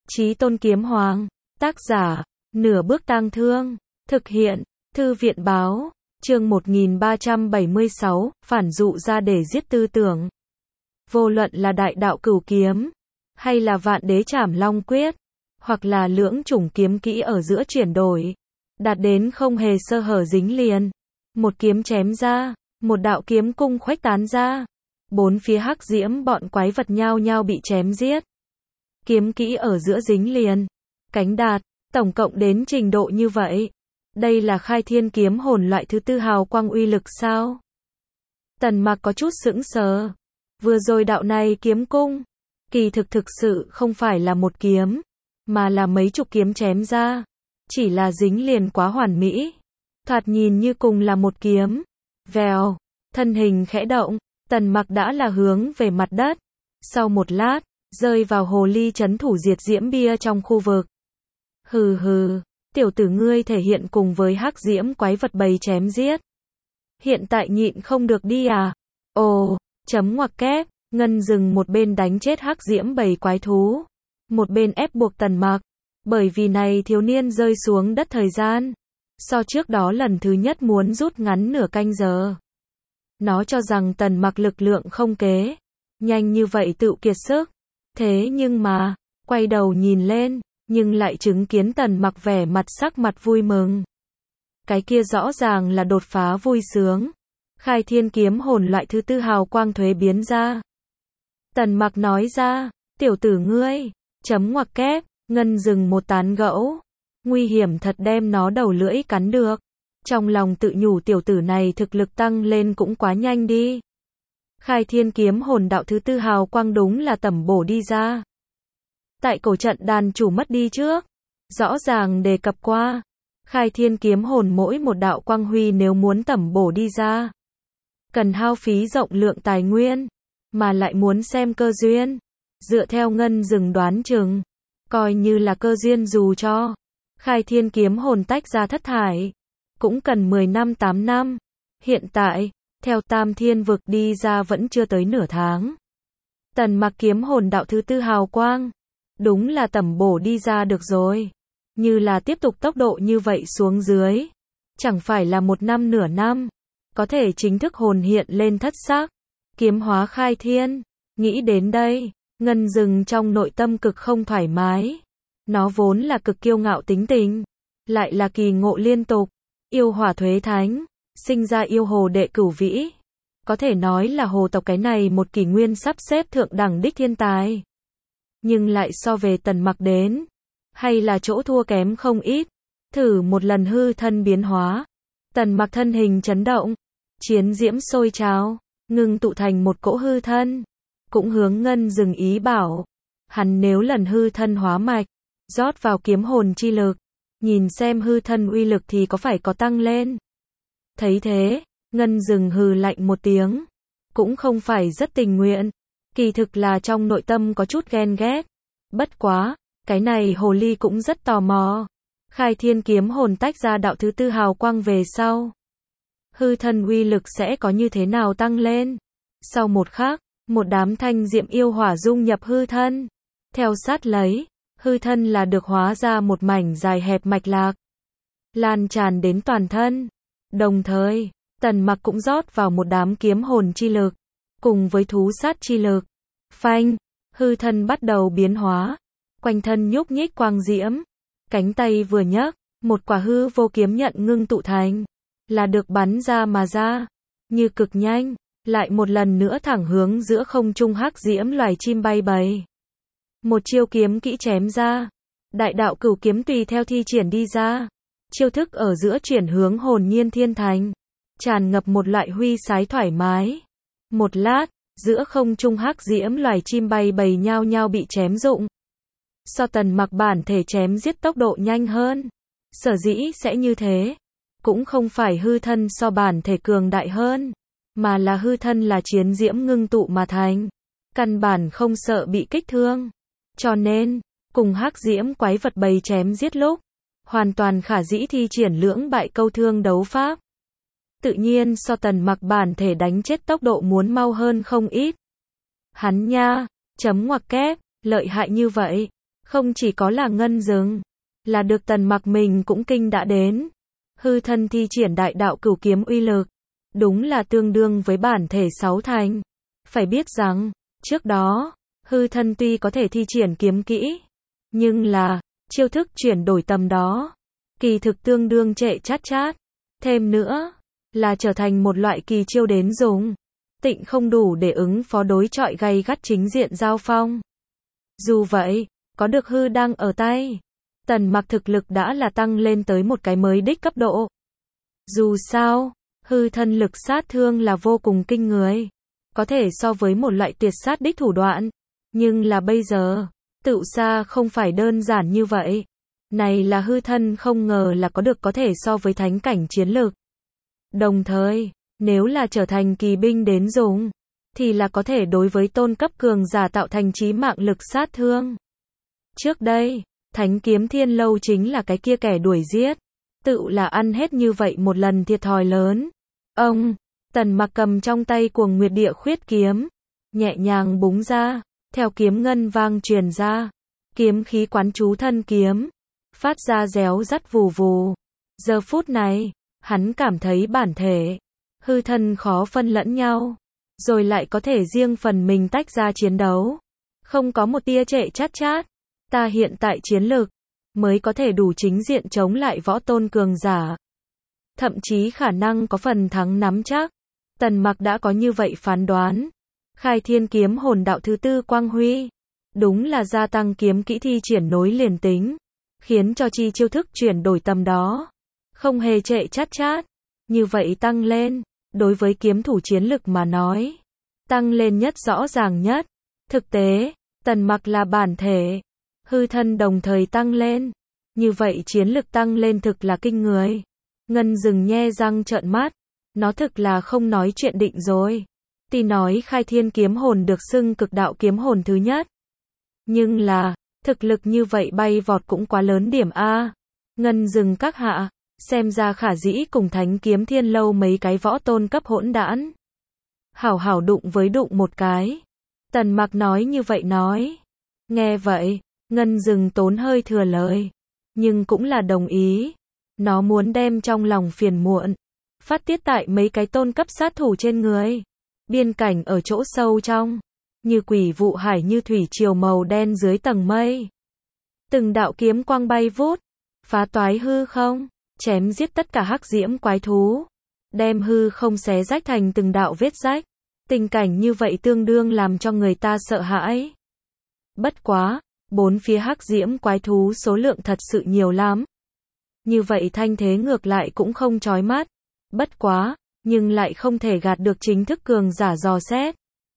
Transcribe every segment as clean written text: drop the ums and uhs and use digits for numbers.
Chí Tôn Kiếm Hoàng, tác giả, Nửa Bước Tang Thương, thực hiện, Thư viện báo, chương 1376, phản dụ ra để giết tư tưởng. Vô luận là đại đạo cửu kiếm, hay là vạn đế trảm long quyết, hoặc là lưỡng chủng kiếm kỹ ở giữa chuyển đổi, đạt đến không hề sơ hở dính liền. Một kiếm chém ra, một đạo kiếm cung khuếch tán ra, bốn phía hắc diễm bọn quái vật nhao nhao bị chém giết. Kiếm kỹ ở giữa dính liền, cánh đạt, tổng cộng đến trình độ như vậy. Đây là khai thiên kiếm hồn loại thứ tư hào quang uy lực sao? Tần Mặc có chút sững sờ. Vừa rồi đạo này kiếm cung, kỳ thực sự không phải là một kiếm, mà là mấy chục kiếm chém ra. Chỉ là dính liền quá hoàn mỹ. Thoạt nhìn như cùng là một kiếm. Vèo, thân hình khẽ động, Tần Mặc đã là hướng về mặt đất. Sau một lát, rơi vào hồ ly trấn thủ diệt diễm bia trong khu vực. Hừ hừ, tiểu tử ngươi thể hiện cùng với hắc diễm quái vật bầy chém giết. Hiện tại nhịn không được đi à? Ồ, chấm ngoặc kép, Ngân dừng một bên đánh chết hắc diễm bầy quái thú, một bên ép buộc Tần Mặc, bởi vì này thiếu niên rơi xuống đất thời gian, so trước đó lần thứ nhất muốn rút ngắn nửa canh giờ. Nó cho rằng Tần Mặc lực lượng không kế, nhanh như vậy tự kiệt sức. Thế nhưng mà, quay đầu nhìn lên, nhưng lại chứng kiến Tần Mặc vẻ mặt sắc mặt vui mừng. Cái kia rõ ràng là đột phá vui sướng. Khai thiên kiếm hồn loại thứ tư hào quang thuế biến ra. Tần Mặc nói ra, tiểu tử ngươi, chấm ngoặc kép, Ngân dừng một tán gẫu. Nguy hiểm thật đem nó đầu lưỡi cắn được. Trong lòng tự nhủ tiểu tử này thực lực tăng lên cũng quá nhanh đi. Khai thiên kiếm hồn đạo thứ tư hào quang đúng là tẩm bổ đi ra. Tại cổ trận đàn chủ mất đi trước, rõ ràng đề cập qua. Khai thiên kiếm hồn mỗi một đạo quang huy nếu muốn tẩm bổ đi ra, cần hao phí rộng lượng tài nguyên, mà lại muốn xem cơ duyên. Dựa theo Ngân dừng đoán chừng, coi như là cơ duyên dù cho khai thiên kiếm hồn tách ra thất thải, cũng cần 10 năm 8 năm. Hiện tại, theo Tam Thiên vực đi ra vẫn chưa tới nửa tháng. Tần Mặc kiếm hồn đạo thứ tư hào quang, đúng là tẩm bổ đi ra được rồi. Như là tiếp tục tốc độ như vậy xuống dưới, chẳng phải là một năm nửa năm, có thể chính thức hồn hiện lên thất sắc, kiếm hóa khai thiên. Nghĩ đến đây, Ngân dừng trong nội tâm cực không thoải mái. Nó vốn là cực kiêu ngạo tính tình, lại là kỳ ngộ liên tục, yêu hỏa thuế thánh, sinh ra yêu hồ đệ cửu vĩ. Có thể nói là hồ tộc cái này một kỷ nguyên sắp xếp thượng đẳng đích thiên tài. Nhưng lại so về Tần Mặc đến, hay là chỗ thua kém không ít. Thử một lần hư thân biến hóa, Tần Mặc thân hình chấn động, chiến diễm sôi trào, ngưng tụ thành một cỗ hư thân. Cũng hướng Ngân dừng ý bảo, hắn nếu lần hư thân hóa mạch, rót vào kiếm hồn chi lực, nhìn xem hư thân uy lực thì có phải có tăng lên. Thấy thế, Ngân dừng hừ lạnh một tiếng, cũng không phải rất tình nguyện, kỳ thực là trong nội tâm có chút ghen ghét. Bất quá, cái này hồ ly cũng rất tò mò. Khai thiên kiếm hồn tách ra đạo thứ tư hào quang về sau, hư thân uy lực sẽ có như thế nào tăng lên. Sau một khắc, một đám thanh diệm yêu hỏa dung nhập hư thân. Theo sát lấy, hư thân là được hóa ra một mảnh dài hẹp mạch lạc, lan tràn đến toàn thân. Đồng thời, Tần Mặc cũng rót vào một đám kiếm hồn chi lực, cùng với thú sát chi lực. Phanh, hư thân bắt đầu biến hóa, quanh thân nhúc nhích quang diễm, cánh tay vừa nhấc, một quả hư vô kiếm nhận ngưng tụ thành, là được bắn ra mà ra, như cực nhanh, lại một lần nữa thẳng hướng giữa không trung hắc diễm loài chim bay bầy. Một chiêu kiếm kỹ chém ra, đại đạo cửu kiếm tùy theo thi triển đi ra, chiêu thức ở giữa chuyển hướng hồn nhiên thiên thành, tràn ngập một loại huy sái thoải mái. Một lát, giữa không trung hắc diễm loài chim bay bầy nhao nhao bị chém rụng. So Tần Mặc bản thể chém giết tốc độ nhanh hơn. Sở dĩ sẽ như thế, cũng không phải hư thân so bản thể cường đại hơn, mà là hư thân là chiến diễm ngưng tụ mà thành, căn bản không sợ bị kích thương. Cho nên, cùng hắc diễm quái vật bầy chém giết lúc, hoàn toàn khả dĩ thi triển lưỡng bại câu thương đấu pháp. Tự nhiên so Tần Mặc bản thể đánh chết tốc độ muốn mau hơn không ít. Hắn nha, chấm ngoặc kép, lợi hại như vậy, Không chỉ có là Ngân Dừng, là được Tần Mặc mình cũng kinh đã đến. Hư thân thi triển đại đạo cửu kiếm uy lực, đúng là tương đương với bản thể 6 thành. Phải biết rằng, trước đó, hư thân tuy có thể thi triển kiếm kỹ, nhưng là, chiêu thức chuyển đổi tầm đó, kỳ thực tương đương trệ chát chát. Thêm nữa, là trở thành một loại kỳ chiêu đến dùng, tịnh không đủ để ứng phó đối chọi gay gắt chính diện giao phong. Dù vậy, có được hư đang ở tay, Tần Mặc thực lực đã là tăng lên tới một cái mới đích cấp độ. Dù sao, hư thân lực sát thương là vô cùng kinh người, có thể so với một loại tuyệt sát đích thủ đoạn, nhưng là bây giờ, tựu xa không phải đơn giản như vậy. Này là hư thân không ngờ là có thể so với thánh cảnh chiến lực. Đồng thời, nếu là trở thành kỳ binh đến dùng, thì là có thể đối với tôn cấp cường giả tạo thành chí mạng lực sát thương. Trước đây, Thánh Kiếm Thiên Lâu chính là cái kia kẻ đuổi giết, tự là ăn hết như vậy một lần thiệt thòi lớn. Ông, Tần Mặc cầm trong tay Cuồng Nguyệt Địa Khuyết kiếm, nhẹ nhàng búng ra, theo kiếm ngân vang truyền ra, kiếm khí quán chú thân kiếm, phát ra réo rắt vù vù. Giờ phút này, hắn cảm thấy bản thể, hư thân khó phân lẫn nhau, rồi lại có thể riêng phần mình tách ra chiến đấu. Không có một tia trệ chát chát, ta hiện tại chiến lực, mới có thể đủ chính diện chống lại võ tôn cường giả. Thậm chí khả năng có phần thắng nắm chắc. Tần Mặc đã có như vậy phán đoán. Khai Thiên Kiếm Hồn đạo thứ tư quang huy, đúng là gia tăng kiếm kỹ thi triển nối liền tính, khiến cho chi chiêu thức chuyển đổi tầm đó, không hề trệ chát chát. Như vậy tăng lên, đối với kiếm thủ chiến lực mà nói, tăng lên nhất rõ ràng nhất. Thực tế, Tần Mặc là bản thể, hư thân đồng thời tăng lên, như vậy chiến lực tăng lên thực là kinh người. Ngân Dừng nhe răng trợn mắt, nó thực là không nói chuyện định rồi. Tuy nói Khai Thiên Kiếm Hồn được xưng cực đạo kiếm hồn thứ nhất, nhưng là, thực lực như vậy bay vọt cũng quá lớn điểm a. Ngân Dừng các hạ, xem ra khả dĩ cùng Thánh Kiếm Thiên Lâu mấy cái võ tôn cấp hỗn đản, hảo hảo đụng với đụng một cái. Tần Mặc nói như vậy nói. Nghe vậy, Ngân Dừng tốn hơi thừa lời, nhưng cũng là đồng ý. Nó muốn đem trong lòng phiền muộn phát tiết tại mấy cái tôn cấp sát thủ trên người. Biên cảnh ở chỗ sâu trong, như quỷ vụ hải như thủy triều màu đen dưới tầng mây. Từng đạo kiếm quang bay vút, phá toái hư không, chém giết tất cả hắc diễm quái thú, đem hư không xé rách thành từng đạo vết rách. Tình cảnh như vậy tương đương làm cho người ta sợ hãi. Bất quá, bốn phía hắc diễm quái thú số lượng thật sự nhiều lắm. Như vậy thanh thế ngược lại cũng không chói mắt. Bất quá, nhưng lại không thể gạt được chính thức cường giả dò xét.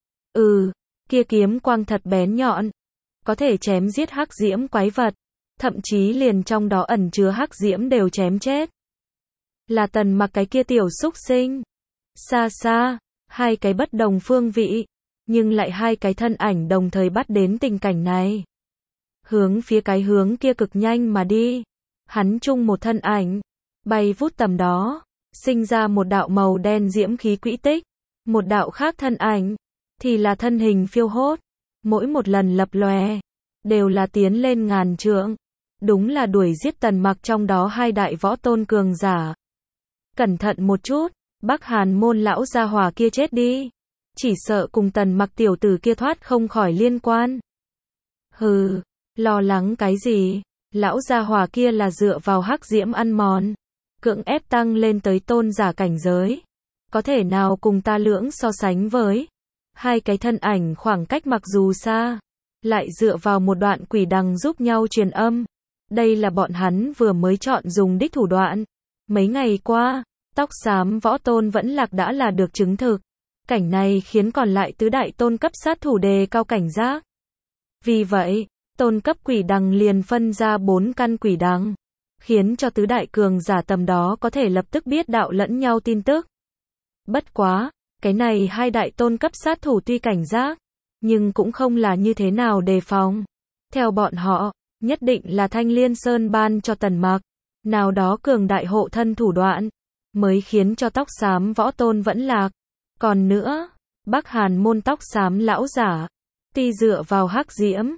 Kia kiếm quang thật bén nhọn, có thể chém giết hắc diễm quái vật, thậm chí liền trong đó ẩn chứa hắc diễm đều chém chết. Là Tần Mặc cái kia tiểu xúc sinh. Xa xa, hai cái bất đồng phương vị, nhưng lại hai cái thân ảnh đồng thời bắt đến tình cảnh này. Hướng phía cái hướng kia cực nhanh mà đi. Hắn chung một thân ảnh, bay vút tầm đó, sinh ra một đạo màu đen diễm khí quỹ tích. Một đạo khác thân ảnh, thì là thân hình phiêu hốt. Mỗi một lần lập lòe, đều là tiến lên ngàn trượng. Đúng là đuổi giết Tần Mặc trong đó hai đại võ tôn cường giả. Cẩn thận một chút, Bắc Hàn môn lão gia hỏa kia chết đi. Chỉ sợ cùng Tần Mặc tiểu tử kia thoát không khỏi liên quan. Hừ, lo lắng cái gì? Lão gia hỏa kia là dựa vào hắc diễm ăn mòn, cưỡng ép tăng lên tới tôn giả cảnh giới. Có thể nào cùng ta lưỡng so sánh với? Hai cái thân ảnh khoảng cách mặc dù xa, lại dựa vào một đoạn quỷ đằng giúp nhau truyền âm. Đây là bọn hắn vừa mới chọn dùng đích thủ đoạn. Mấy ngày qua, tóc xám võ tôn vẫn lạc đã là được chứng thực. Cảnh này khiến còn lại tứ đại tôn cấp sát thủ đề cao cảnh giác. Vì vậy, tôn cấp quỷ đằng liền phân ra 4 căn quỷ đằng, khiến cho tứ đại cường giả tầm đó có thể lập tức biết đạo lẫn nhau tin tức. Bất quá, cái này hai đại tôn cấp sát thủ tuy cảnh giác, nhưng cũng không là như thế nào đề phòng. Theo bọn họ, nhất định là Thanh Liên Sơn ban cho Tần Mặc nào đó cường đại hộ thân thủ đoạn, mới khiến cho tóc xám võ tôn vẫn lạc. Còn nữa, Bắc Hàn môn tóc xám lão giả, tuy dựa vào hắc diễm,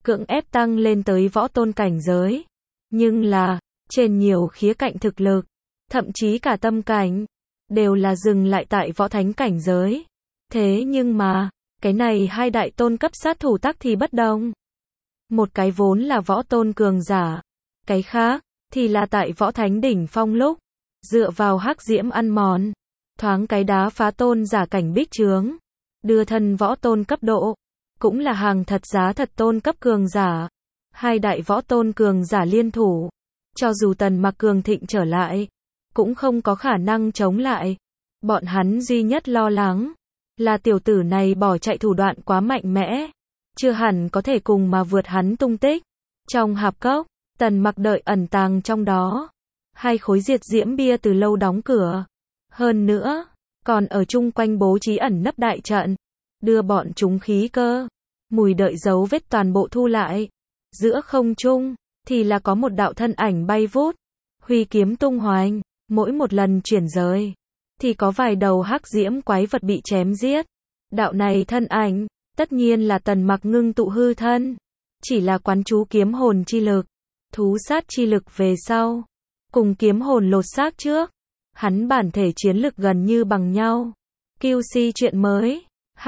cưỡng ép tăng lên tới võ tôn cảnh giới. Nhưng là, trên nhiều khía cạnh thực lực, thậm chí cả tâm cảnh, đều là dừng lại tại võ thánh cảnh giới. Thế nhưng mà, cái này hai đại tôn cấp sát thủ tắc thì bất đồng. Một cái vốn là võ tôn cường giả, cái khác, thì là tại võ thánh đỉnh phong lúc, dựa vào hắc diễm ăn mòn, thoáng cái đá phá tôn giả cảnh bích trướng, đưa thân võ tôn cấp độ, cũng là hàng thật giá thật tôn cấp cường giả. Hai đại võ tôn cường giả liên thủ, cho dù Tần Mặc cường thịnh trở lại, cũng không có khả năng chống lại. Bọn hắn duy nhất lo lắng, là tiểu tử này bỏ chạy thủ đoạn quá mạnh mẽ, chưa hẳn có thể cùng mà vượt hắn tung tích. Trong hạp cốc, Tần Mặc đợi ẩn tàng trong đó. Hai khối diệt diễm bia từ lâu đóng cửa. Hơn nữa, còn ở chung quanh bố trí ẩn nấp đại trận, đưa bọn chúng khí cơ, mùi đợi dấu vết toàn bộ thu lại. Giữa không trung, thì là có một đạo thân ảnh bay vút, huy kiếm tung hoành, mỗi một lần chuyển rời, thì có vài đầu hắc diễm quái vật bị chém giết. Đạo này thân ảnh, tất nhiên là Tần Mặc ngưng tụ hư thân, chỉ là quán chú kiếm hồn chi lực, thú sát chi lực về sau, cùng kiếm hồn lột xác trước, hắn bản thể chiến lực gần như bằng nhau. QC chuyện mới,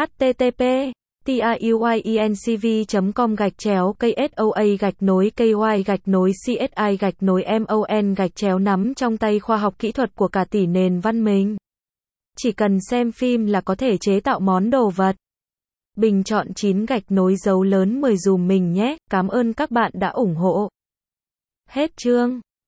http://tiyuinc.com/KSOA-KY-CSI-MON-nắm trong tay khoa học kỹ thuật của cả tỷ nền văn minh. Chỉ cần xem phim là có thể chế tạo món đồ vật. Bình chọn 9 dấu lớn 10 dùm mình nhé, cảm ơn các bạn đã ủng hộ. Hết chương.